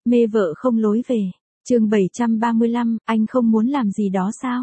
Mê vợ không lối về. Chương 735, anh không muốn làm gì đó sao?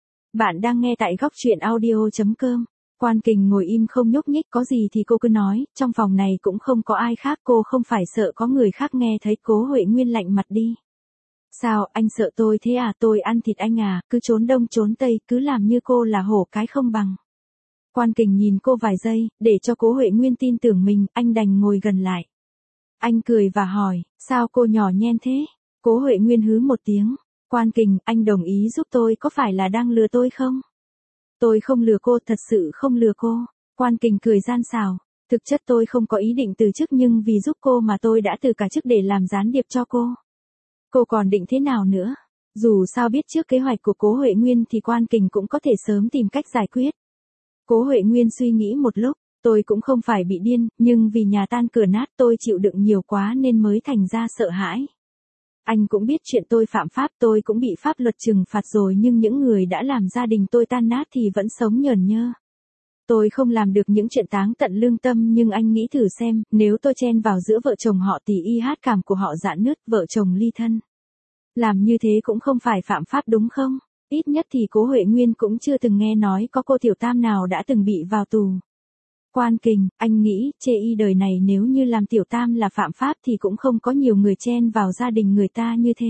Bạn đang nghe tại góc truyện audio.com. Quan Kình ngồi im không nhúc nhích, có gì thì cô cứ nói, trong phòng này cũng không có ai khác, cô không phải sợ có người khác nghe thấy. Cố Huệ Nguyên lạnh mặt đi. Sao, anh sợ tôi thế à? Tôi ăn thịt anh à? Cứ trốn đông trốn tây, cứ làm như cô là hổ cái không bằng. Quan Kình nhìn cô vài giây, để cho Cố Huệ Nguyên tin tưởng mình, anh đành ngồi gần lại. Anh cười và hỏi, sao cô nhỏ nhen thế? Cố Huệ Nguyên hứ một tiếng. Quan Kình, anh đồng ý giúp tôi, có phải là đang lừa tôi không? Tôi không lừa cô, thật sự không lừa cô. Quan Kình cười gian xảo. Thực chất tôi không có ý định từ chức, nhưng vì giúp cô mà tôi đã từ cả chức để làm gián điệp cho cô. Cô còn định thế nào nữa? Dù sao biết trước kế hoạch của Cố Huệ Nguyên thì Quan Kình cũng có thể sớm tìm cách giải quyết. Cố Huệ Nguyên suy nghĩ một lúc. Tôi cũng không phải bị điên, nhưng vì nhà tan cửa nát tôi chịu đựng nhiều quá nên mới thành ra sợ hãi. Anh cũng biết chuyện tôi phạm pháp, tôi cũng bị pháp luật trừng phạt rồi, nhưng những người đã làm gia đình tôi tan nát thì vẫn sống nhờn nhơ. Tôi không làm được những chuyện táng tận lương tâm, nhưng anh nghĩ thử xem, nếu tôi chen vào giữa vợ chồng họ thì y hát cảm của họ rạn nứt, vợ chồng ly thân. Làm như thế cũng không phải phạm pháp đúng không? Ít nhất thì Cố Huệ Nguyên cũng chưa từng nghe nói có cô tiểu tam nào đã từng bị vào tù. Quan Kình, anh nghĩ, chê y đời này nếu như làm tiểu tam là phạm pháp thì cũng không có nhiều người chen vào gia đình người ta như thế.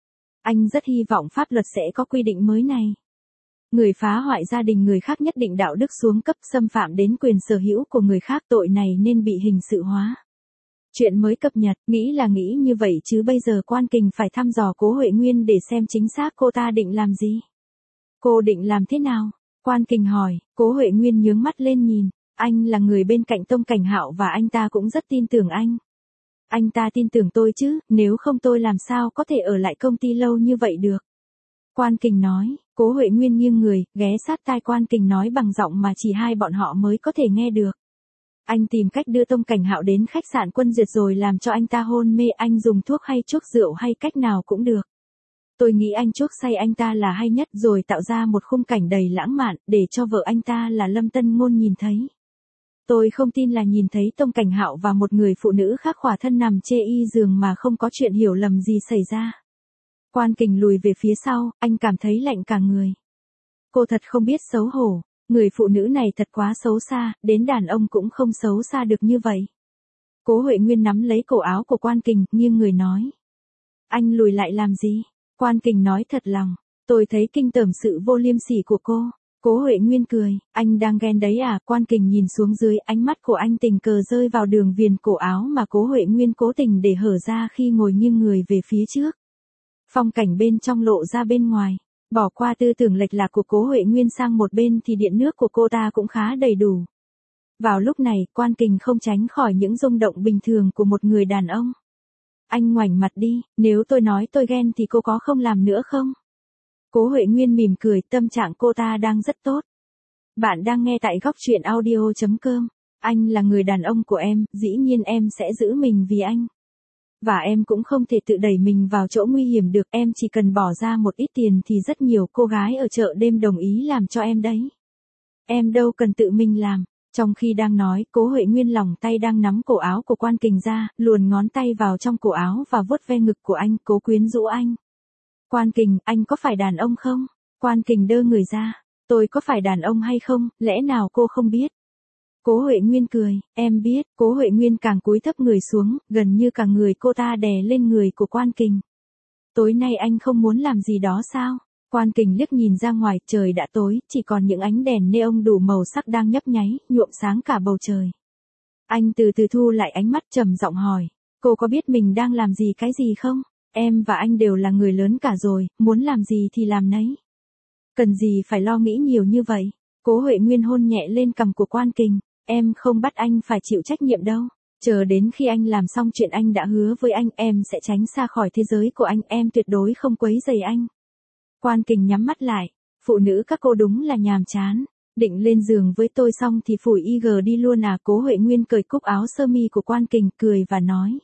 Anh rất hy vọng pháp luật sẽ có quy định mới này. Người phá hoại gia đình người khác nhất định đạo đức xuống cấp, xâm phạm đến quyền sở hữu của người khác, tội này nên bị hình sự hóa. Chuyện mới cập nhật, nghĩ là nghĩ như vậy chứ bây giờ Quan Kình phải thăm dò Cố Huệ Nguyên để xem chính xác cô ta định làm gì. Cô định làm thế nào? Quan Kình hỏi. Cố Huệ Nguyên nhướng mắt lên nhìn. Anh là người bên cạnh Tông Cảnh Hạo và anh ta cũng rất tin tưởng anh. Anh ta tin tưởng tôi chứ, nếu không tôi làm sao có thể ở lại công ty lâu như vậy được. Quan Kình nói. Cố Huệ Nguyên nghiêng người, ghé sát tai Quan Kình nói bằng giọng mà chỉ hai bọn họ mới có thể nghe được. Anh tìm cách đưa Tông Cảnh Hạo đến khách sạn Quân Duyệt rồi làm cho anh ta hôn mê, anh dùng thuốc hay chuốc rượu hay cách nào cũng được. Tôi nghĩ anh chuốc say anh ta là hay nhất, rồi tạo ra một khung cảnh đầy lãng mạn để cho vợ anh ta là Lâm Tân Ngôn nhìn thấy. Tôi không tin là nhìn thấy Tông Cảnh Hạo và một người phụ nữ khác khỏa thân nằm chê y giường mà không có chuyện hiểu lầm gì xảy ra. Quan Kình lùi về phía sau, anh cảm thấy lạnh cả người. Cô thật không biết xấu hổ, người phụ nữ này thật quá xấu xa, đến đàn ông cũng không xấu xa được như vậy. Cố Huệ Nguyên nắm lấy cổ áo của Quan Kình, nghiêng người nói. Anh lùi lại làm gì? Quan Kình nói thật lòng, tôi thấy kinh tởm sự vô liêm sỉ của cô. Cố Huệ Nguyên cười, anh đang ghen đấy à? Quan Kình nhìn xuống dưới, ánh mắt của anh tình cờ rơi vào đường viền cổ áo mà Cố Huệ Nguyên cố tình để hở ra khi ngồi nghiêng người về phía trước. Phong cảnh bên trong lộ ra bên ngoài, bỏ qua tư tưởng lệch lạc của Cố Huệ Nguyên sang một bên thì điện nước của cô ta cũng khá đầy đủ. Vào lúc này, Quan Kình không tránh khỏi những rung động bình thường của một người đàn ông. Anh ngoảnh mặt đi, nếu tôi nói tôi ghen thì cô có không làm nữa không? Cố Huệ Nguyên mỉm cười, tâm trạng cô ta đang rất tốt. Bạn đang nghe tại góc truyện audio.com. Anh là người đàn ông của em, dĩ nhiên em sẽ giữ mình vì anh. Và em cũng không thể tự đẩy mình vào chỗ nguy hiểm được, em chỉ cần bỏ ra một ít tiền thì rất nhiều cô gái ở chợ đêm đồng ý làm cho em đấy. Em đâu cần tự mình làm. Trong khi đang nói, Cố Huệ Nguyên lòng tay đang nắm cổ áo của Quan Kình ra, luồn ngón tay vào trong cổ áo và vuốt ve ngực của anh, cố quyến rũ anh. Quan Kình, anh có phải đàn ông không? Quan Kình đơ người ra. Tôi có phải đàn ông hay không, lẽ nào cô không biết? Cố Huệ Nguyên cười, em biết. Cố Huệ Nguyên càng cúi thấp người xuống, gần như cả người cô ta đè lên người của Quan Kình. Tối nay anh không muốn làm gì đó sao? Quan Kình liếc nhìn ra ngoài, trời đã tối, chỉ còn những ánh đèn neon đủ màu sắc đang nhấp nháy, nhuộm sáng cả bầu trời. Anh từ từ thu lại ánh mắt, trầm giọng hỏi, cô có biết mình đang làm gì cái gì không? Em và anh đều là người lớn cả rồi, muốn làm gì thì làm nấy. Cần gì phải lo nghĩ nhiều như vậy? Cố Huệ Nguyên hôn nhẹ lên cằm của Quan Kình, em không bắt anh phải chịu trách nhiệm đâu. Chờ đến khi anh làm xong chuyện anh đã hứa với anh, em sẽ tránh xa khỏi thế giới của anh, em tuyệt đối không quấy rầy anh. Quan Kình nhắm mắt lại, phụ nữ các cô đúng là nhàm chán. Định lên giường với tôi xong thì phủi IG đi luôn à? Cố Huệ Nguyên cởi cúc áo sơ mi của Quan Kình, cười và nói.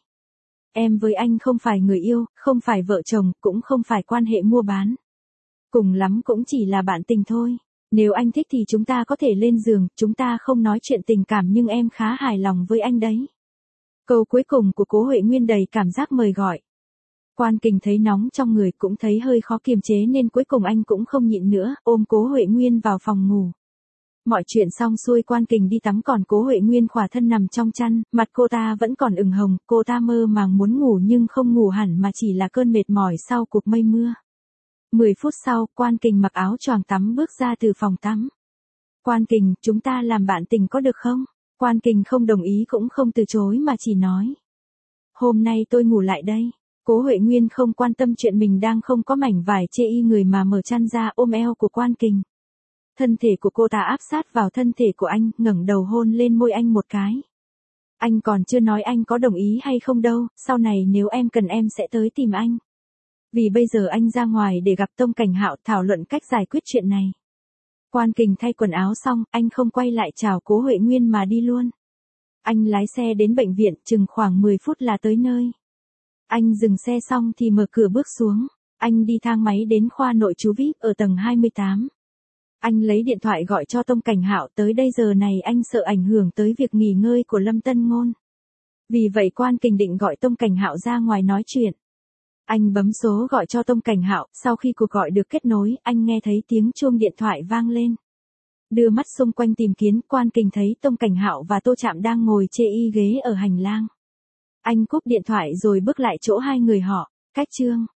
Em với anh không phải người yêu, không phải vợ chồng, cũng không phải quan hệ mua bán. Cùng lắm cũng chỉ là bạn tình thôi. Nếu anh thích thì chúng ta có thể lên giường, chúng ta không nói chuyện tình cảm nhưng em khá hài lòng với anh đấy. Câu cuối cùng của Cố Huệ Nguyên đầy cảm giác mời gọi. Quan Kình thấy nóng trong người cũng thấy hơi khó kiềm chế nên cuối cùng anh cũng không nhịn nữa, ôm Cố Huệ Nguyên vào phòng ngủ. Mọi chuyện xong xuôi Quan Kình đi tắm còn Cố Huệ Nguyên khỏa thân nằm trong chăn, mặt cô ta vẫn còn ửng hồng, cô ta mơ màng muốn ngủ nhưng không ngủ hẳn mà chỉ là cơn mệt mỏi sau cuộc mây mưa. 10 phút sau, Quan Kình mặc áo choàng tắm bước ra từ phòng tắm. Quan Kình, chúng ta làm bạn tình có được không? Quan Kình không đồng ý cũng không từ chối mà chỉ nói. Hôm nay tôi ngủ lại đây. Cố Huệ Nguyên không quan tâm chuyện mình đang không có mảnh vải chê y người mà mở chăn ra ôm eo của Quan Kình. Thân thể của cô ta áp sát vào thân thể của anh, ngẩng đầu hôn lên môi anh một cái. Anh còn chưa nói anh có đồng ý hay không đâu, sau này nếu em cần em sẽ tới tìm anh. Vì bây giờ anh ra ngoài để gặp Tông Cảnh Hạo thảo luận cách giải quyết chuyện này. Quan Kình thay quần áo xong, anh không quay lại chào Cố Huệ Nguyên mà đi luôn. Anh lái xe đến bệnh viện, chừng khoảng 10 phút là tới nơi. Anh dừng xe xong thì mở cửa bước xuống. Anh đi thang máy đến khoa nội trú VIP ở tầng 28. Anh lấy điện thoại gọi cho Tông Cảnh Hạo, tới đây giờ này anh sợ ảnh hưởng tới việc nghỉ ngơi của Lâm Tân Ngôn. Vì vậy Quan Kình định gọi Tông Cảnh Hạo ra ngoài nói chuyện. Anh bấm số gọi cho Tông Cảnh Hạo, sau khi cuộc gọi được kết nối, anh nghe thấy tiếng chuông điện thoại vang lên. Đưa mắt xung quanh tìm kiếm, Quan Kình thấy Tông Cảnh Hạo và Tô Trạm đang ngồi chê y ghế ở hành lang. Anh cúp điện thoại rồi bước lại chỗ hai người họ, cách chương.